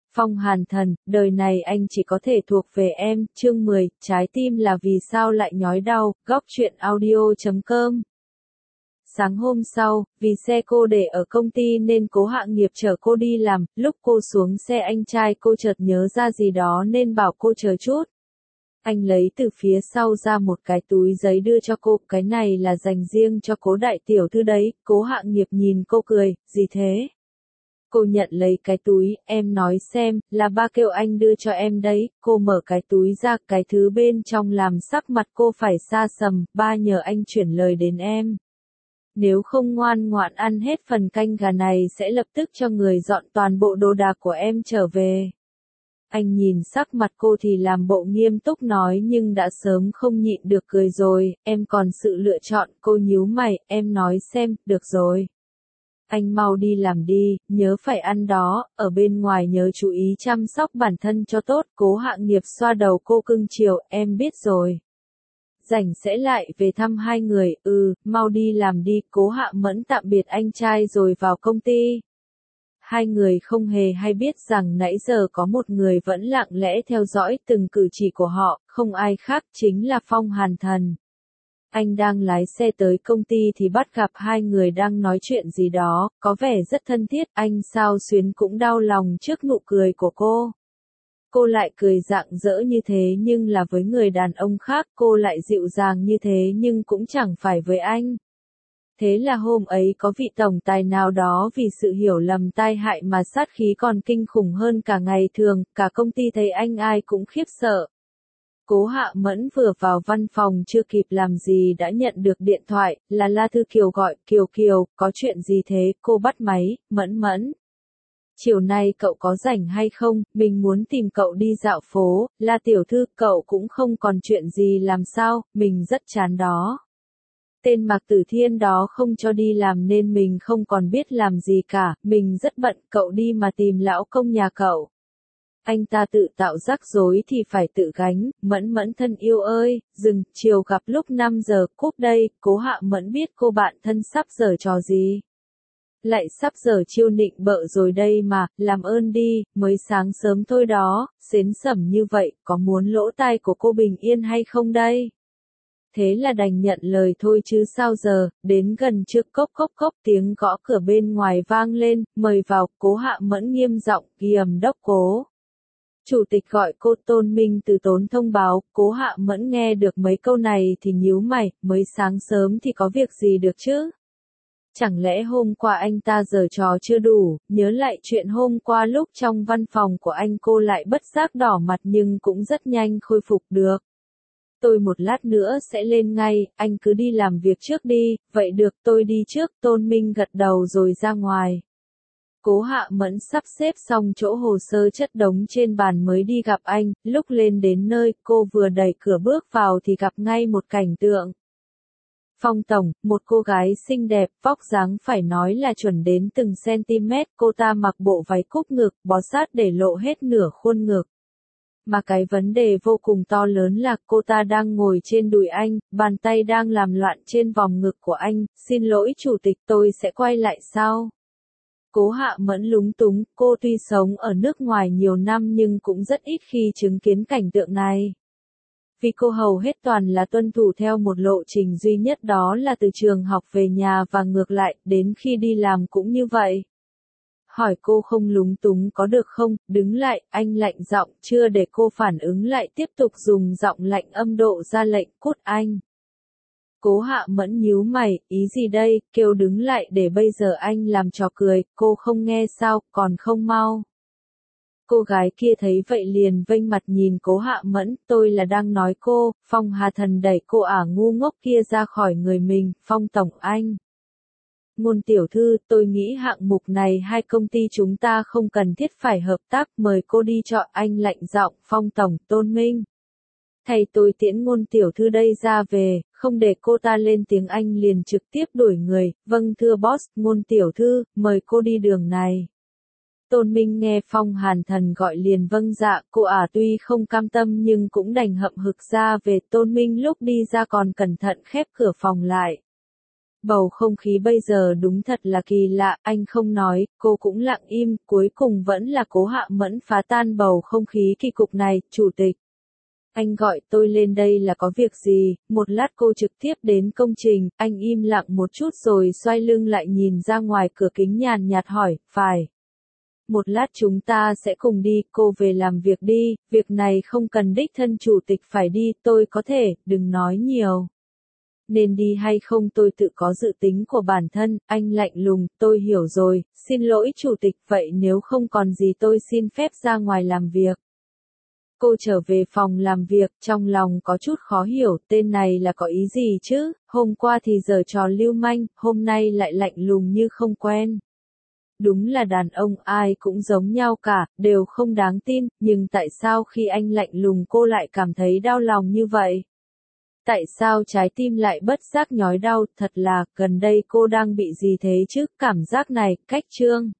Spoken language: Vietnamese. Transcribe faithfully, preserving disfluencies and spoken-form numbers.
Phong Hàn Thần, đời này anh chỉ có thể thuộc về em, chương mười, trái tim là vì sao lại nhói đau, góc truyện audio chấm com. Sáng hôm sau, vì xe cô để ở công ty nên Cố Hạ Nghiệp chở cô đi làm, lúc cô xuống xe anh trai cô chợt nhớ ra gì đó nên bảo cô chờ chút. Anh lấy từ phía sau ra một cái túi giấy đưa cho cô, cái này là dành riêng cho Cố đại tiểu thư đấy. Cố Hạ Nghiệp nhìn cô cười, gì thế? Cô nhận lấy cái túi, em nói xem, là ba kêu anh đưa cho em đấy. Cô mở cái túi ra, cái thứ bên trong làm sắc mặt cô phải xa sầm, ba nhờ anh chuyển lời đến em. Nếu không ngoan ngoãn ăn hết phần canh gà này sẽ lập tức cho người dọn toàn bộ đồ đạc của em trở về. Anh nhìn sắc mặt cô thì làm bộ nghiêm túc nói nhưng đã sớm không nhịn được cười rồi, em còn sự lựa chọn. Cô nhíu mày, em nói xem, được rồi. Anh mau đi làm đi, nhớ phải ăn đó, ở bên ngoài nhớ chú ý chăm sóc bản thân cho tốt. Cố Hạ Nghiệp xoa đầu cô cưng chiều, em biết rồi. Rảnh sẽ lại về thăm hai người, ừ, mau đi làm đi. Cố Hạ Mẫn tạm biệt anh trai rồi vào công ty. Hai người không hề hay biết rằng nãy giờ có một người vẫn lặng lẽ theo dõi từng cử chỉ của họ, không ai khác chính là Phong Hàn Thần. Anh đang lái xe tới công ty thì bắt gặp hai người đang nói chuyện gì đó, có vẻ rất thân thiết. Anh Sao Xuyến cũng đau lòng trước nụ cười của cô. Cô lại cười rạng rỡ như thế nhưng là với người đàn ông khác, cô lại dịu dàng như thế nhưng cũng chẳng phải với anh. Thế là hôm ấy có vị tổng tài nào đó vì sự hiểu lầm tai hại mà sát khí còn kinh khủng hơn cả ngày thường, cả công ty thấy anh ai cũng khiếp sợ. Cố Hạ Mẫn vừa vào văn phòng chưa kịp làm gì đã nhận được điện thoại, là La Thư Kiều gọi. Kiều Kiều, có chuyện gì thế? Cô bắt máy. Mẫn Mẫn. Chiều nay cậu có rảnh hay không, mình muốn tìm cậu đi dạo phố. La tiểu thư, cậu cũng không còn chuyện gì làm sao, mình rất chán đó. Tên Mạc Tử Thiên đó không cho đi làm nên mình không còn biết làm gì cả, mình rất bận, cậu đi mà tìm lão công nhà cậu. Anh ta tự tạo rắc rối thì phải tự gánh. Mẫn Mẫn thân yêu ơi, dừng, chiều gặp lúc năm giờ, cúp đây. Cố Hạ Mẫn biết cô bạn thân sắp giở trò gì. Lại sắp giờ chiêu nịnh bợ rồi đây mà, làm ơn đi, mới sáng sớm thôi đó, xến xẩm như vậy, có muốn lỗ tai của cô bình yên hay không đây? Thế là đành nhận lời thôi chứ sao giờ. Đến gần trước cốc cốc cốc tiếng gõ cửa bên ngoài vang lên, mời vào. Cố Hạ Mẫn nghiêm giọng, Giám đốc Cố. Chủ tịch gọi cô. Tôn Minh từ tốn thông báo. Cố Hạ Mẫn nghe được mấy câu này thì nhíu mày, mới sáng sớm thì có việc gì được chứ? Chẳng lẽ hôm qua anh ta giở trò chưa đủ? Nhớ lại chuyện hôm qua lúc trong văn phòng của anh, cô lại bất giác đỏ mặt nhưng cũng rất nhanh khôi phục được. Tôi một lát nữa sẽ lên ngay, anh cứ đi làm việc trước đi. Vậy được, tôi đi trước. Tôn Minh gật đầu rồi ra ngoài. Cố Hạ Mẫn sắp xếp xong chỗ hồ sơ chất đống trên bàn mới đi gặp anh. Lúc lên đến nơi, cô vừa đẩy cửa bước vào thì gặp ngay một cảnh tượng. Phong tổng, một cô gái xinh đẹp, vóc dáng phải nói là chuẩn đến từng cm. Cô ta mặc bộ váy cúc ngực, bó sát để lộ hết nửa khuôn ngực. Mà cái vấn đề vô cùng to lớn là cô ta đang ngồi trên đùi anh, bàn tay đang làm loạn trên vòng ngực của anh. Xin lỗi chủ tịch, tôi sẽ quay lại sau. Cố Hạ Mẫn lúng túng, cô tuy sống ở nước ngoài nhiều năm nhưng cũng rất ít khi chứng kiến cảnh tượng này. Vì cô hầu hết toàn là tuân thủ theo một lộ trình duy nhất, đó là từ trường học về nhà và ngược lại, đến khi đi làm cũng như vậy. Hỏi cô không lúng túng có được không? Đứng lại, anh lạnh giọng, chưa để cô phản ứng lại tiếp tục dùng giọng lạnh âm độ ra lệnh, cút anh. Cố Hạ Mẫn nhíu mày, ý gì đây? Kêu đứng lại để bây giờ anh làm trò cười. Cô không nghe sao, còn không mau. Cô gái kia thấy vậy liền vênh mặt nhìn Cố Hạ Mẫn. Tôi là đang nói cô. Phong Hà Thần đẩy cô ả ngu ngốc kia ra khỏi người mình. Phong tổng anh. Ngôn tiểu thư, tôi nghĩ hạng mục này hai công ty chúng ta không cần thiết phải hợp tác, mời cô đi chọn. Anh lạnh giọng. Phong tổng. Tôn Minh. Thầy tôi tiễn Ngôn tiểu thư đây ra về, không để cô ta lên tiếng anh liền trực tiếp đuổi người. Vâng thưa boss. Ngôn tiểu thư, mời cô đi đường này. Tôn Minh nghe Phong Hàn Thần gọi liền vâng dạ. Cô ả tuy không cam tâm nhưng cũng đành hậm hực ra về. Tôn Minh lúc đi ra còn cẩn thận khép cửa phòng lại. Bầu không khí bây giờ đúng thật là kỳ lạ, anh không nói, cô cũng lặng im, cuối cùng vẫn là Cố Hạ Mẫn phá tan bầu không khí kỳ cục này, chủ tịch. Anh gọi tôi lên đây là có việc gì, một lát cô trực tiếp đến công trình, anh im lặng một chút rồi xoay lưng lại nhìn ra ngoài cửa kính nhàn nhạt hỏi, phải. Một lát chúng ta sẽ cùng đi, cô về làm việc đi, việc này không cần đích thân chủ tịch phải đi, tôi có thể, đừng nói nhiều. Nên đi hay không tôi tự có dự tính của bản thân, anh lạnh lùng, tôi hiểu rồi, xin lỗi chủ tịch, vậy nếu không còn gì tôi xin phép ra ngoài làm việc. Cô trở về phòng làm việc, trong lòng có chút khó hiểu, tên này là có ý gì chứ, hôm qua thì giở trò lưu manh, hôm nay lại lạnh lùng như không quen. Đúng là đàn ông ai cũng giống nhau cả, đều không đáng tin, nhưng tại sao khi anh lạnh lùng cô lại cảm thấy đau lòng như vậy? Tại sao trái tim lại bất giác nhói đau, thật là, gần đây cô đang bị gì thế chứ, cảm giác này, cách trương.